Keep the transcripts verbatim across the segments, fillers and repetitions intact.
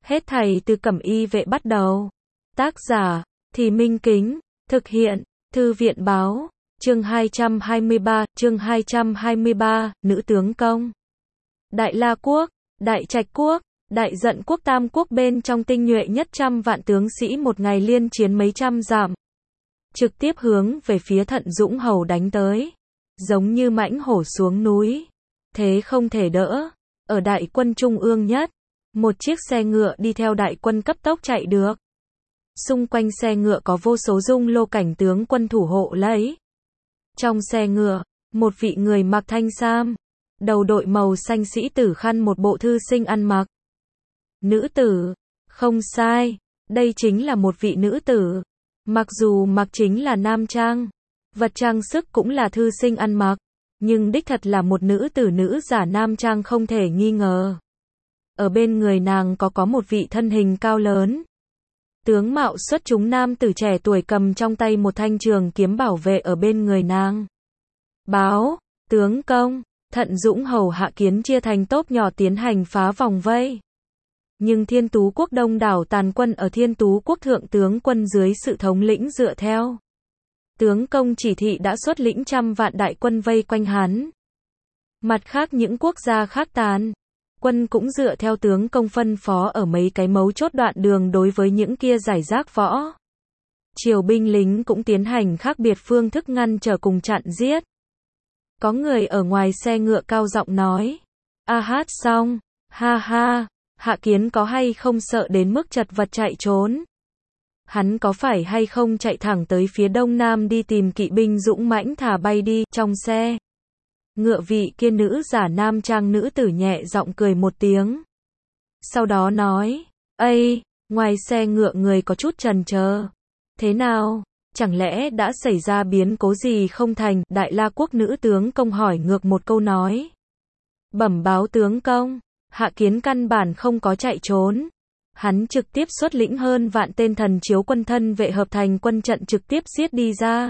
Hết thảy từ Cẩm Y Vệ bắt đầu. Tác giả, Thì Minh Kính, thực hiện, Thư viện báo, chương hai trăm hai mươi ba, chương hai trăm hai mươi ba, nữ tướng công. Đại La Quốc, Đại Trạch Quốc, Đại Dận Quốc tam quốc bên trong tinh nhuệ nhất trăm vạn tướng sĩ một ngày liên chiến mấy trăm dặm. Trực tiếp hướng về phía Thận Dũng Hầu đánh tới. Giống như mãnh hổ xuống núi. Thế không thể đỡ. Ở đại quân trung ương nhất, một chiếc xe ngựa đi theo đại quân cấp tốc chạy được. Xung quanh xe ngựa có vô số dung lô cảnh tướng quân thủ hộ lấy. Trong xe ngựa, một vị người mặc thanh sam, đầu đội màu xanh sĩ tử khăn một bộ thư sinh ăn mặc. Nữ tử, không sai, đây chính là một vị nữ tử. Mặc dù mặc chính là nam trang, vật trang sức cũng là thư sinh ăn mặc, nhưng đích thật là một nữ tử nữ giả nam trang không thể nghi ngờ. Ở bên người nàng có có một vị thân hình cao lớn. Tướng mạo xuất chúng nam tử trẻ tuổi cầm trong tay một thanh trường kiếm bảo vệ ở bên người nàng. Báo, tướng công, Thận Dũng Hầu hạ kiến chia thành tốp nhỏ tiến hành phá vòng vây. Nhưng Thiên Tú Quốc đông đảo tàn quân ở Thiên Tú Quốc thượng tướng quân dưới sự thống lĩnh dựa theo. Tướng công chỉ thị đã xuất lĩnh trăm vạn đại quân vây quanh hắn. Mặt khác những quốc gia khác tàn quân cũng dựa theo tướng công phân phó ở mấy cái mấu chốt đoạn đường đối với những kia giải rác võ. Triều binh lính cũng tiến hành khác biệt phương thức ngăn trở cùng chặn giết. Có người ở ngoài xe ngựa cao giọng nói. A hát xong, ha ha, Hạ Kiến có hay không sợ đến mức chật vật chạy trốn? Hắn có phải hay không chạy thẳng tới phía đông nam đi tìm kỵ binh dũng mãnh thả bay đi, trong xe. Ngựa vị kia nữ giả nam trang nữ tử nhẹ giọng cười một tiếng. Sau đó nói, ây, ngoài xe ngựa người có chút chần chờ. Thế nào, chẳng lẽ đã xảy ra biến cố gì không thành? Đại La Quốc nữ tướng công hỏi ngược một câu nói. Bẩm báo tướng công, Hạ Kiến căn bản không có chạy trốn. Hắn trực tiếp xuất lĩnh hơn vạn tên thần chiếu quân thân vệ hợp thành quân trận trực tiếp giết đi ra.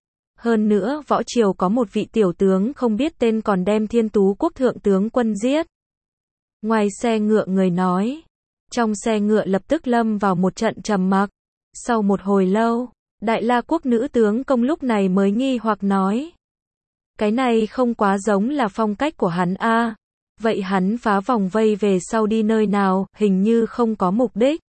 Hơn nữa võ triều có một vị tiểu tướng không biết tên còn đem Thiên Tú Quốc thượng tướng quân giết. Ngoài xe ngựa người nói. Trong xe ngựa lập tức lâm vào một trận trầm mặc. Sau một hồi lâu, Đại La Quốc nữ tướng công lúc này mới nghi hoặc nói. Cái này không quá giống là phong cách của hắn a. À. Vậy hắn phá vòng vây về sau đi nơi nào, hình như không có mục đích.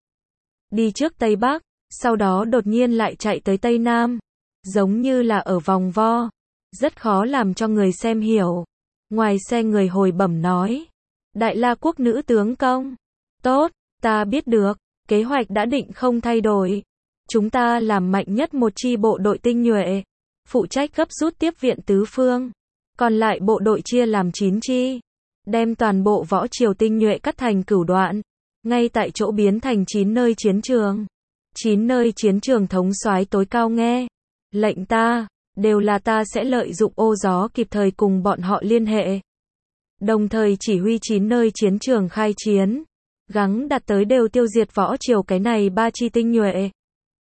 Đi trước Tây Bắc, sau đó đột nhiên lại chạy tới Tây Nam. Giống như là ở vòng vo. Rất khó làm cho người xem hiểu. Ngoài xe người hồi bẩm nói. Đại La Quốc nữ tướng công. Tốt, ta biết được, kế hoạch đã định không thay đổi. Chúng ta làm mạnh nhất một chi bộ đội tinh nhuệ. Phụ trách gấp rút tiếp viện tứ phương. Còn lại bộ đội chia làm chín chi. Đem toàn bộ võ triều tinh nhuệ cắt thành cửu đoạn. Ngay tại chỗ biến thành chín nơi chiến trường. chín nơi chiến trường thống soái tối cao nghe. Lệnh ta, đều là ta sẽ lợi dụng ô gió kịp thời cùng bọn họ liên hệ. Đồng thời chỉ huy chín nơi chiến trường khai chiến. Gắng đạt tới đều tiêu diệt võ triều cái này ba chi tinh nhuệ.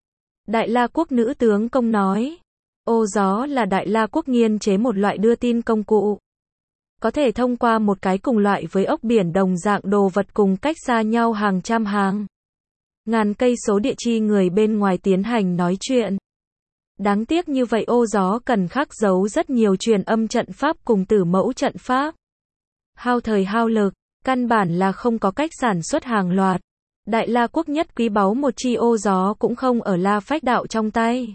Đại La Quốc nữ tướng công nói. Ô gió là Đại La Quốc nghiên chế một loại đưa tin công cụ. Có thể thông qua một cái cùng loại với ốc biển đồng dạng đồ vật cùng cách xa nhau hàng trăm hàng. Ngàn cây số địa chi người bên ngoài tiến hành nói chuyện. Đáng tiếc như vậy ô gió cần khắc giấu rất nhiều truyền âm trận pháp cùng tử mẫu trận pháp. Hao thời hao lực, căn bản là không có cách sản xuất hàng loạt. Đại La Quốc nhất quý báu một chi ô gió cũng không ở La Phách Đạo trong tay.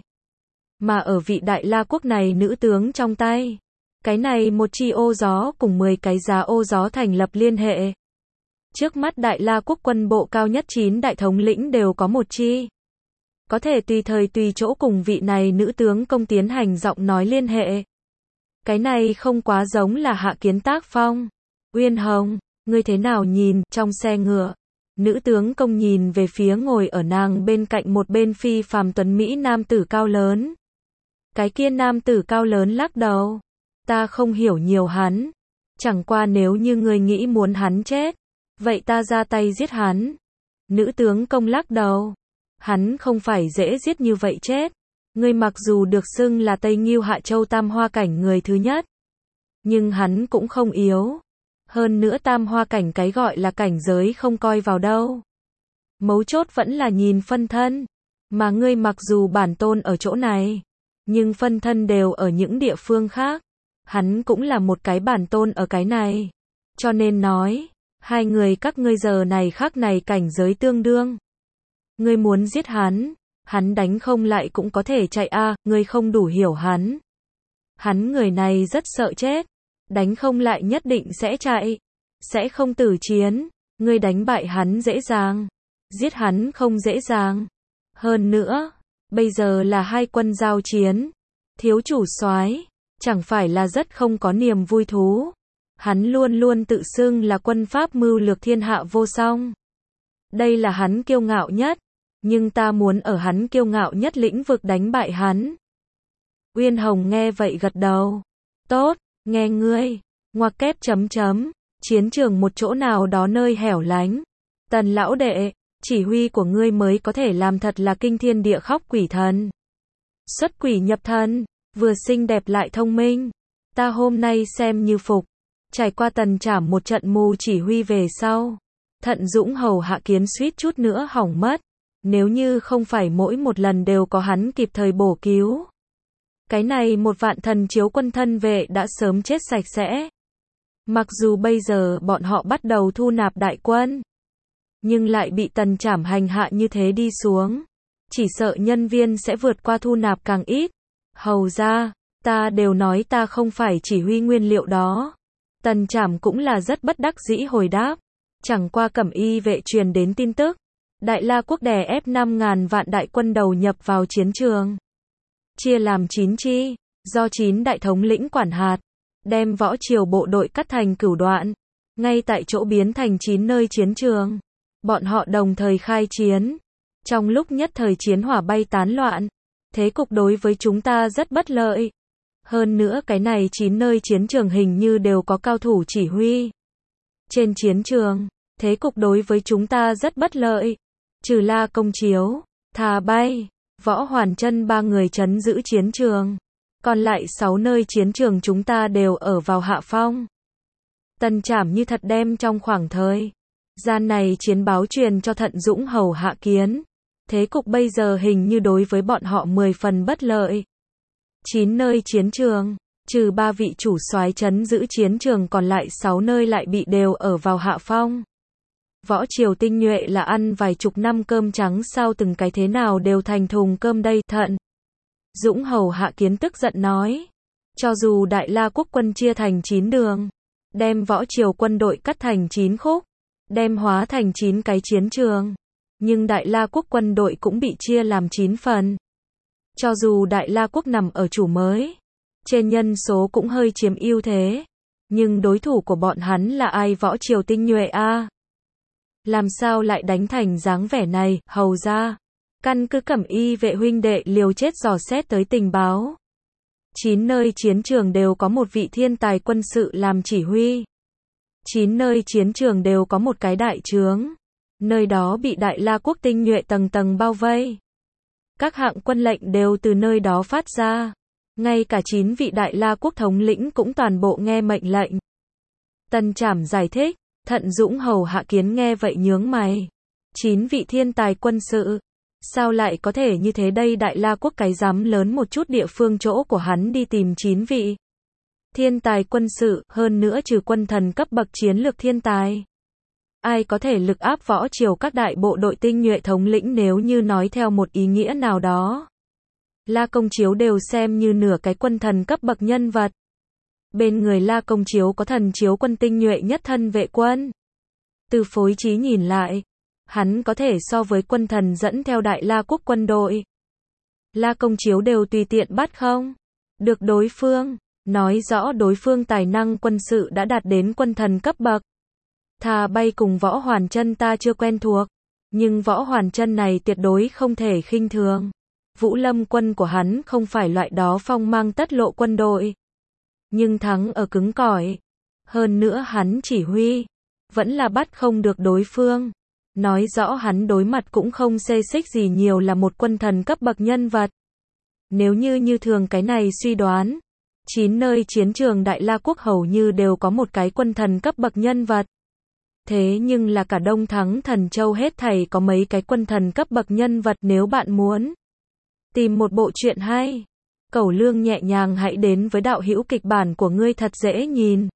Mà ở vị Đại La Quốc này nữ tướng trong tay. Cái này một chi ô gió cùng mười cái giá ô gió thành lập liên hệ. Trước mắt Đại La Quốc quân bộ cao nhất chín đại thống lĩnh đều có một chi. Có thể tùy thời tùy chỗ cùng vị này nữ tướng công tiến hành giọng nói liên hệ. Cái này không quá giống là Hạ Kiến tác phong. Uyên Hồng, ngươi thế nào nhìn? Trong xe ngựa, nữ tướng công nhìn về phía ngồi ở nàng bên cạnh một bên phi phàm tuấn Mỹ nam tử cao lớn. Cái kia nam tử cao lớn lắc đầu. Ta không hiểu nhiều hắn. Chẳng qua nếu như ngươi nghĩ muốn hắn chết, vậy ta ra tay giết hắn. Nữ tướng công lắc đầu. Hắn không phải dễ giết như vậy chết. Ngươi mặc dù được xưng là Tây Ngưu Hạ Châu tam hoa cảnh người thứ nhất, nhưng hắn cũng không yếu. Hơn nữa tam hoa cảnh cái gọi là cảnh giới không coi vào đâu. Mấu chốt vẫn là nhìn phân thân. Mà ngươi mặc dù bản tôn ở chỗ này, nhưng phân thân đều ở những địa phương khác. Hắn cũng là một cái bản tôn ở cái này. Cho nên nói, hai người các ngươi giờ này khác này cảnh giới tương đương. Ngươi muốn giết hắn, hắn đánh không lại cũng có thể chạy a, à, ngươi không đủ hiểu hắn. Hắn người này rất sợ chết, đánh không lại nhất định sẽ chạy, sẽ không tử chiến, ngươi đánh bại hắn dễ dàng, giết hắn không dễ dàng. Hơn nữa, bây giờ là hai quân giao chiến, thiếu chủ soái, chẳng phải là rất không có niềm vui thú. Hắn luôn luôn tự xưng là quân pháp mưu lược thiên hạ vô song. Đây là hắn kiêu ngạo nhất, nhưng ta muốn ở hắn kiêu ngạo nhất lĩnh vực đánh bại hắn. Uyên Hồng nghe vậy gật đầu. Tốt, nghe ngươi. Ngoặc kép chấm chấm. Chiến trường một chỗ nào đó nơi hẻo lánh. Tần lão đệ, chỉ huy của ngươi mới có thể làm thật là kinh thiên địa khóc quỷ thần. Xuất quỷ nhập thần, vừa xinh đẹp lại thông minh. Ta hôm nay xem như phục. Trải qua Tần Trảm một trận mù chỉ huy về sau, Thận Dũng hầu hạ kiến suýt chút nữa hỏng mất. Nếu như không phải mỗi một lần đều có hắn kịp thời bổ cứu, cái này một vạn thần chiếu quân thân vệ đã sớm chết sạch sẽ. Mặc dù bây giờ bọn họ bắt đầu thu nạp đại quân, nhưng lại bị Tần Trảm hành hạ như thế đi xuống, chỉ sợ nhân viên sẽ vượt qua thu nạp càng ít. Hầu ra, ta đều nói ta không phải chỉ huy nguyên liệu đó. Tần Trảm cũng là rất bất đắc dĩ hồi đáp. Chẳng qua Cẩm Y vệ truyền đến tin tức, Đại La quốc đè ép năm ngàn vạn đại quân đầu nhập vào chiến trường. Chia làm chín chi, do chín đại thống lĩnh quản hạt, đem võ triều bộ đội cắt thành cửu đoạn, ngay tại chỗ biến thành chín nơi chiến trường. Bọn họ đồng thời khai chiến. Trong lúc nhất thời chiến hỏa bay tán loạn, thế cục đối với chúng ta rất bất lợi. Hơn nữa cái này chín nơi chiến trường hình như đều có cao thủ chỉ huy. Trên chiến trường, thế cục đối với chúng ta rất bất lợi. Trừ La Công Chiếu, Thà Bay, Võ Hoàn Chân ba người trấn giữ chiến trường. Còn lại sáu nơi chiến trường chúng ta đều ở vào hạ phong. Tần Trảm như thật đem trong khoảng thời gian này chiến báo truyền cho Thận Dũng hầu hạ kiến. Thế cục bây giờ hình như đối với bọn họ mười phần bất lợi. chín nơi chiến trường, trừ ba vị chủ soái trấn giữ chiến trường còn lại sáu nơi lại bị đều ở vào hạ phong. Võ triều tinh nhuệ là ăn vài chục năm cơm trắng sao từng cái thế nào đều thành thùng cơm đây. Thận Dũng hầu hạ kiến tức giận nói. Cho dù Đại La quốc quân chia thành chín đường, đem võ triều quân đội cắt thành chín khúc, đem hóa thành chín cái chiến trường, nhưng Đại La quốc quân đội cũng bị chia làm chín phần. Cho dù Đại La quốc nằm ở chủ mới, trên nhân số cũng hơi chiếm ưu thế, nhưng đối thủ của bọn hắn là ai? Võ triều tinh nhuệ a. À? Làm sao lại đánh thành dáng vẻ này? Hầu ra, căn cứ Cẩm Y vệ huynh đệ liều chết dò xét tới tình báo, chín nơi chiến trường đều có một vị thiên tài quân sự làm chỉ huy. chín nơi chiến trường đều có một cái đại trướng, nơi đó bị Đại La quốc tinh nhuệ tầng tầng bao vây. Các hạng quân lệnh đều từ nơi đó phát ra. Ngay cả chín vị Đại La quốc thống lĩnh cũng toàn bộ nghe mệnh lệnh. Tần Trảm giải thích. Thận Dũng hầu hạ kiến nghe vậy nhướng mày. Chín vị thiên tài quân sự, sao lại có thể như thế đây? Đại La quốc cái dám lớn một chút địa phương chỗ của hắn đi tìm chín vị thiên tài quân sự, hơn nữa trừ quân thần cấp bậc chiến lược thiên tài, ai có thể lực áp võ triều các đại bộ đội tinh nhuệ thống lĩnh? Nếu như nói theo một ý nghĩa nào đó, La Công Chiếu đều xem như nửa cái quân thần cấp bậc nhân vật. Bên người La Công Chiếu có thần chiếu quân tinh nhuệ nhất thân vệ quân. Từ phối trí nhìn lại, hắn có thể so với quân thần dẫn theo Đại La quốc quân đội. La Công Chiếu đều tùy tiện bắt không được đối phương, nói rõ đối phương tài năng quân sự đã đạt đến quân thần cấp bậc. Thà Bay cùng Võ Hoàn Chân ta chưa quen thuộc, nhưng Võ Hoàn Chân này tuyệt đối không thể khinh thường. Vũ Lâm quân của hắn không phải loại đó phong mang tất lộ quân đội, nhưng thắng ở cứng cỏi. Hơn nữa hắn chỉ huy, vẫn là bắt không được đối phương. Nói rõ hắn đối mặt cũng không xê xích gì nhiều là một quân thần cấp bậc nhân vật. Nếu như như thường cái này suy đoán, chín nơi chiến trường Đại La quốc hầu như đều có một cái quân thần cấp bậc nhân vật. Thế nhưng là cả Đông Thắng Thần Châu hết thảy có mấy cái quân thần cấp bậc nhân vật, nếu bạn muốn tìm một bộ truyện hay, Cẩu Lương nhẹ nhàng hãy đến với đạo hữu kịch bản của ngươi thật dễ nhìn.